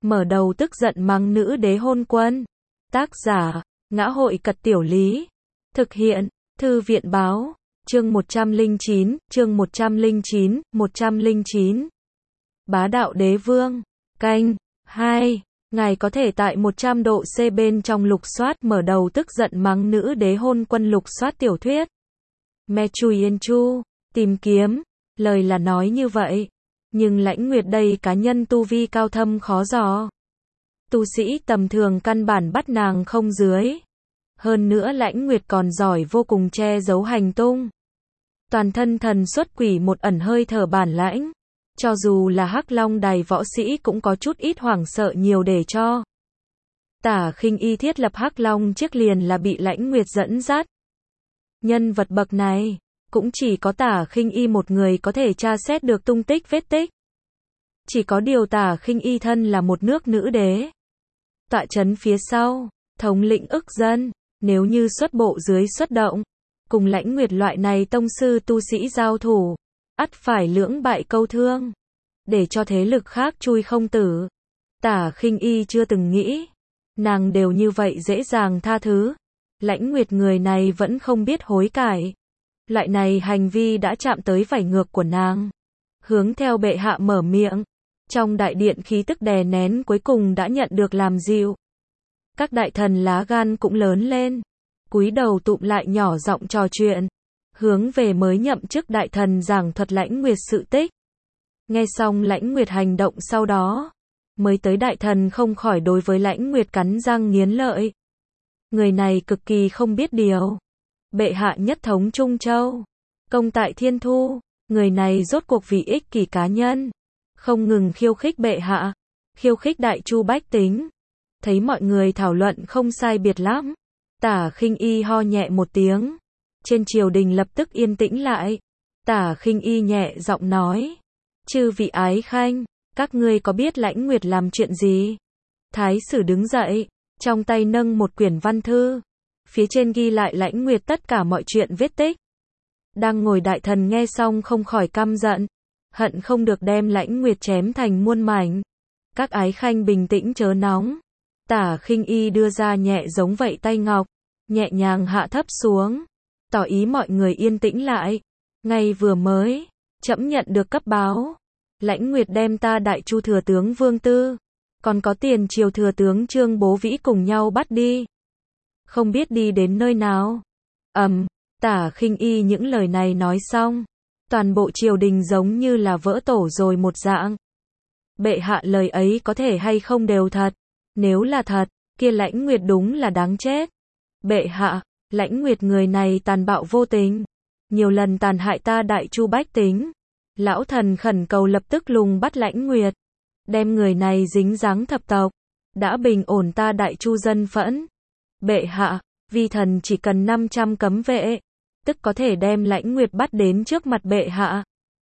mở đầu tức giận mắng nữ đế hôn quân. Tác giả, Ngã hội Cật Tiểu Lý. Thực hiện, Thư viện Báo. Chương 109, chương 109. Bá đạo đế vương. Canh. 2. Ngài có thể tại 100 độ C bên trong lục soát mở đầu tức giận mắng nữ đế hôn quân lục soát tiểu thuyết. Me Chui Yên Chu. Tìm kiếm. Lời là nói như vậy. Nhưng Lãnh Nguyệt đây cá nhân tu vi cao thâm khó dò. Tu sĩ tầm thường căn bản bắt nàng không dưới. Hơn nữa Lãnh Nguyệt còn giỏi vô cùng che giấu hành tung. Toàn thân thần xuất quỷ một ẩn hơi thở bản lãnh. Cho dù là Hắc Long đài võ sĩ cũng có chút ít hoảng sợ nhiều để cho. Tả Khinh Y thiết lập Hắc Long chiếc liền là bị Lãnh Nguyệt dẫn dắt. Nhân vật bậc này, cũng chỉ có Tả Khinh Y một người có thể tra xét được tung tích vết tích. Chỉ có điều Tả Khinh Y thân là một nước nữ đế. Tọa trấn phía sau, thống lĩnh ức dân, nếu như xuất bộ dưới xuất động, cùng Lãnh Nguyệt loại này tông sư tu sĩ giao thủ, ắt phải lưỡng bại câu thương, để cho thế lực khác chui không tử. Tả Khinh Y chưa từng nghĩ, nàng đều như vậy dễ dàng tha thứ. Lãnh Nguyệt người này vẫn không biết hối cải. Loại này hành vi đã chạm tới vảy ngược của nàng. Hướng theo bệ hạ mở miệng. Trong đại điện khí tức đè nén cuối cùng đã nhận được làm dịu. Các đại thần lá gan cũng lớn lên. Cúi đầu tụm lại nhỏ giọng trò chuyện. Hướng về mới nhậm chức đại thần giảng thuật Lãnh Nguyệt sự tích. Nghe xong Lãnh Nguyệt hành động sau đó. Mới tới đại thần không khỏi đối với Lãnh Nguyệt cắn răng nghiến lợi. Người này cực kỳ không biết điều. Bệ hạ nhất thống Trung Châu. Công tại Thiên Thu. Người này rốt cuộc vì ích kỷ cá nhân. Không ngừng khiêu khích bệ hạ. Khiêu khích đại chu bách tính. Thấy mọi người thảo luận không sai biệt lắm. Tả Khinh Y ho nhẹ một tiếng. Trên triều đình lập tức yên tĩnh lại. Tả Khinh Y nhẹ giọng nói. Chư vị ái khanh, các ngươi có biết Lãnh Nguyệt làm chuyện gì? Thái sử đứng dậy. Trong tay nâng một quyển văn thư. Phía trên ghi lại Lãnh Nguyệt tất cả mọi chuyện vết tích. Đang ngồi đại thần nghe xong không khỏi căm giận. Hận không được đem Lãnh Nguyệt chém thành muôn mảnh. Các ái khanh bình tĩnh chớ nóng. Tả Khinh Y đưa ra nhẹ giống vậy tay ngọc. Nhẹ nhàng hạ thấp xuống. Tỏ ý mọi người yên tĩnh lại. Ngay vừa mới, trẫm nhận được cấp báo. Lãnh Nguyệt đem ta đại chu thừa tướng Vương Tư. Còn có tiền triều thừa tướng Trương Bố Vĩ cùng nhau bắt đi. Không biết đi đến nơi nào. Tả Khinh Y những lời này nói xong. Toàn bộ triều đình giống như là vỡ tổ rồi một dạng. Bệ hạ lời ấy có thể hay không đều thật. Nếu là thật, kia Lãnh Nguyệt đúng là đáng chết. Bệ hạ, Lãnh Nguyệt người này tàn bạo vô tình. Nhiều lần tàn hại ta đại chu bách tính. Lão thần khẩn cầu lập tức lùng bắt Lãnh Nguyệt. Đem người này dính dáng thập tộc. Đã bình ổn ta đại chu dân phẫn. Bệ hạ, vi thần chỉ cần 500 cấm vệ. Tức có thể đem Lãnh Nguyệt bắt đến trước mặt bệ hạ.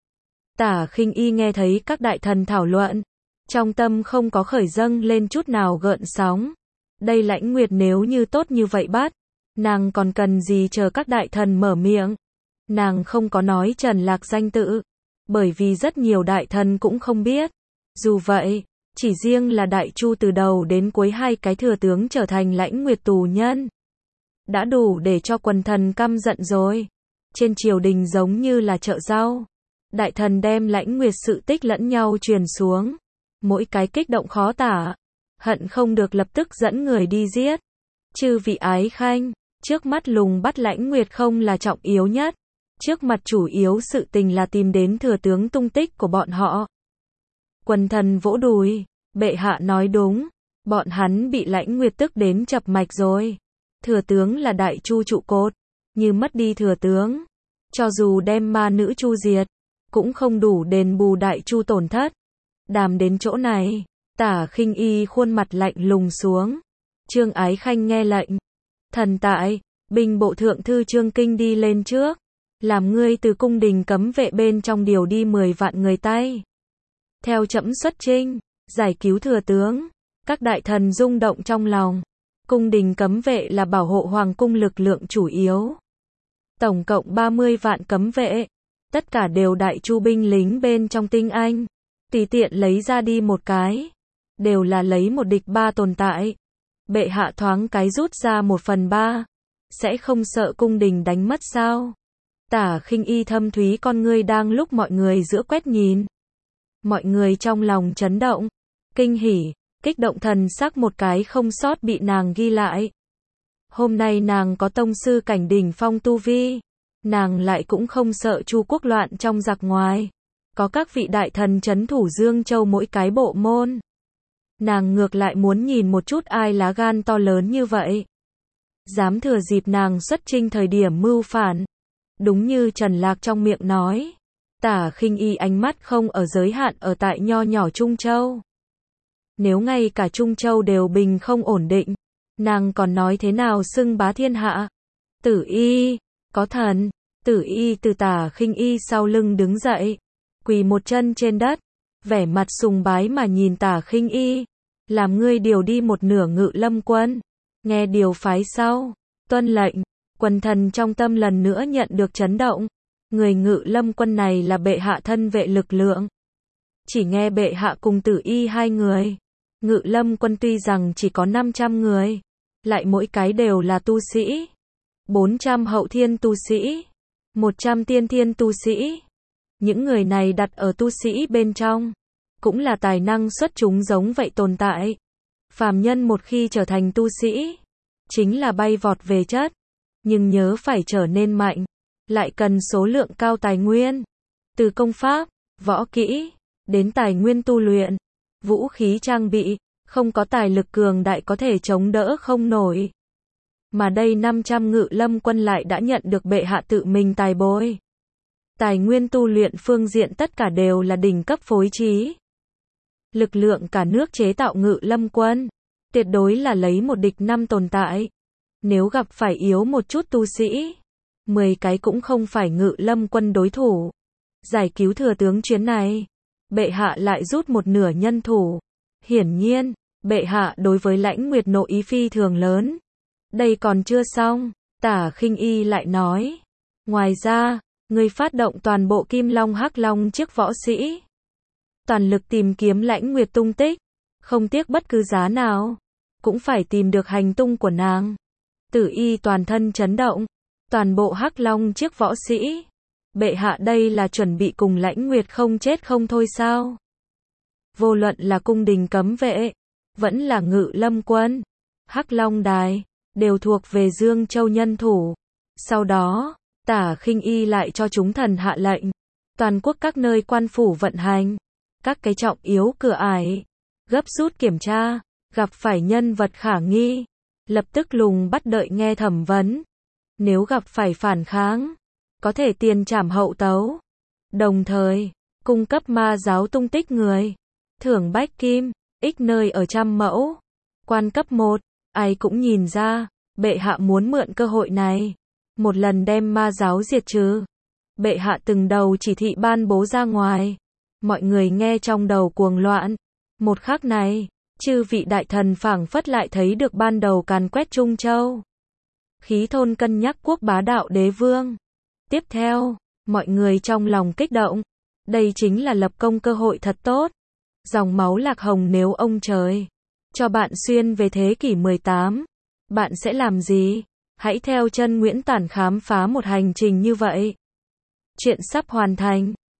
Tả Khinh Y nghe thấy các đại thần thảo luận. Trong tâm không có khởi dâng lên chút nào gợn sóng. Đây Lãnh Nguyệt nếu như tốt như vậy bắt. Nàng còn cần gì chờ các đại thần mở miệng. Nàng không có nói Trần Lạc danh tự. Bởi vì rất nhiều đại thần cũng không biết. Dù vậy, chỉ riêng là đại chu từ đầu đến cuối hai cái thừa tướng trở thành Lãnh Nguyệt tù nhân. Đã đủ để cho quần thần căm giận rồi. Trên triều đình giống như là chợ rau. Đại thần đem Lãnh Nguyệt sự tích lẫn nhau truyền xuống. Mỗi cái kích động khó tả. Hận không được lập tức dẫn người đi giết. Chư vị ái khanh, trước mắt lùng bắt Lãnh Nguyệt không là trọng yếu nhất. Trước mặt chủ yếu sự tình là tìm đến thừa tướng tung tích của bọn họ. Quần thần vỗ đùi. Bệ hạ nói đúng. Bọn hắn bị Lãnh Nguyệt tức đến chập mạch rồi. Thừa tướng là đại chu trụ cột. Như mất đi thừa tướng. Cho dù đem ma nữ chu diệt. Cũng không đủ đền bù đại chu tổn thất. Đàm đến chỗ này. Tả Khinh Y khuôn mặt lạnh lùng xuống. Trương ái khanh nghe lệnh. Thần tại. Binh bộ thượng thư Trương Kinh đi lên trước. Làm ngươi từ cung đình cấm vệ bên trong điều đi 10 vạn người tay. Theo trẫm xuất chinh. Giải cứu thừa tướng. Các đại thần rung động trong lòng. Cung đình cấm vệ là bảo hộ hoàng cung lực lượng chủ yếu. Tổng cộng 30 vạn cấm vệ. Tất cả đều đại chu binh lính bên trong tinh anh. Tùy tiện lấy ra đi một cái. đều là lấy một địch ba tồn tại. Bệ hạ thoáng cái rút ra 1/3, sẽ không sợ cung đình đánh mất sao? Tả Khinh Y thâm thúy con ngươi đang lúc mọi người giữa quét nhìn. Mọi người trong lòng chấn động, kinh hỉ, kích động thần sắc một cái không sót bị nàng ghi lại. Hôm nay nàng có tông sư cảnh đỉnh phong tu vi, nàng lại cũng không sợ Chu quốc loạn trong giặc ngoài. Có các vị đại thần trấn thủ Dương Châu mỗi cái bộ môn. Nàng ngược lại muốn nhìn một chút ai lá gan to lớn như vậy. Dám thừa dịp nàng xuất chinh thời điểm mưu phản. Đúng như Trần Lạc trong miệng nói. Tả Khinh Y ánh mắt không ở giới hạn ở tại nho nhỏ Trung Châu. Nếu ngay cả Trung Châu đều bình không ổn định, nàng còn nói thế nào xưng bá thiên hạ. Tử Y, có thần. Tử Y từ Tả Khinh Y sau lưng đứng dậy, quỳ một chân trên đất, vẻ mặt sùng bái mà nhìn Tả Khinh Y. Làm ngươi điều đi một nửa Ngự Lâm quân, nghe điều phái sau, tuân lệnh. Quần thần trong tâm lần nữa nhận được chấn động. Người Ngự Lâm quân này là bệ hạ thân vệ lực lượng. Chỉ nghe bệ hạ cùng Tử Y hai người. Ngự Lâm quân tuy rằng chỉ có 500 người, lại mỗi cái đều là tu sĩ. 400 hậu thiên tu sĩ, 100 tiên thiên tu sĩ. Những người này đặt ở tu sĩ bên trong, cũng là tài năng xuất chúng giống vậy tồn tại. Phàm nhân một khi trở thành tu sĩ, chính là bay vọt về chất. Nhưng nhớ phải trở nên mạnh, lại cần số lượng cao tài nguyên. Từ công pháp, võ kỹ, đến tài nguyên tu luyện, vũ khí trang bị, không có tài lực cường đại có thể chống đỡ không nổi. Mà đây 500 Ngự Lâm quân lại đã nhận được bệ hạ tự mình tài bồi. Tài nguyên tu luyện phương diện tất cả đều là đỉnh cấp phối trí. Lực lượng cả nước chế tạo Ngự Lâm quân, tuyệt đối là lấy một địch 5 tồn tại. Nếu gặp phải yếu một chút tu sĩ, 10 cái cũng không phải Ngự Lâm quân đối thủ. Giải cứu thừa tướng chuyến này, bệ hạ lại rút một nửa nhân thủ. Hiển nhiên, bệ hạ đối với Lãnh Nguyệt nội ý phi thường lớn. Đây còn chưa xong, Tả Khinh Y lại nói. Ngoài ra, ngươi phát động toàn bộ Kim Long Hắc Long chiếc võ sĩ. Toàn lực tìm kiếm Lãnh Nguyệt tung tích, không tiếc bất cứ giá nào, cũng phải tìm được hành tung của nàng. Tử Y toàn thân chấn động, toàn bộ Hắc Long chiếc võ sĩ. Bệ hạ đây là chuẩn bị cùng Lãnh Nguyệt không chết không thôi sao? Vô luận là cung đình cấm vệ, vẫn là Ngự Lâm quân, Hắc Long đài, đều thuộc về Dương Châu nhân thủ. Sau đó, Tả Khinh Y lại cho chúng thần hạ lệnh, toàn quốc các nơi quan phủ vận hành, các cái trọng yếu cửa ải, gấp rút kiểm tra, gặp phải nhân vật khả nghi, lập tức lùng bắt đợi nghe thẩm vấn. Nếu gặp phải phản kháng, có thể tiền trảm hậu tấu. Đồng thời, cung cấp ma giáo tung tích người, thưởng bách kim, ích nơi ở 100 mẫu. Quan cấp 1, ai cũng nhìn ra, bệ hạ muốn mượn cơ hội này, một lần đem ma giáo diệt trừ. Bệ hạ từng đầu chỉ thị ban bố ra ngoài, mọi người nghe trong đầu cuồng loạn. Một khắc này, chư vị đại thần phảng phất lại thấy được ban đầu càn quét Trung Châu. Khí thôn cân nhắc quốc bá đạo đế vương. Tiếp theo, mọi người trong lòng kích động. Đây chính là lập công cơ hội thật tốt. Dòng máu Lạc Hồng nếu ông trời cho bạn xuyên về thế kỷ 18, bạn sẽ làm gì? Hãy theo chân Nguyễn Tản khám phá một hành trình như vậy. Chuyện sắp hoàn thành.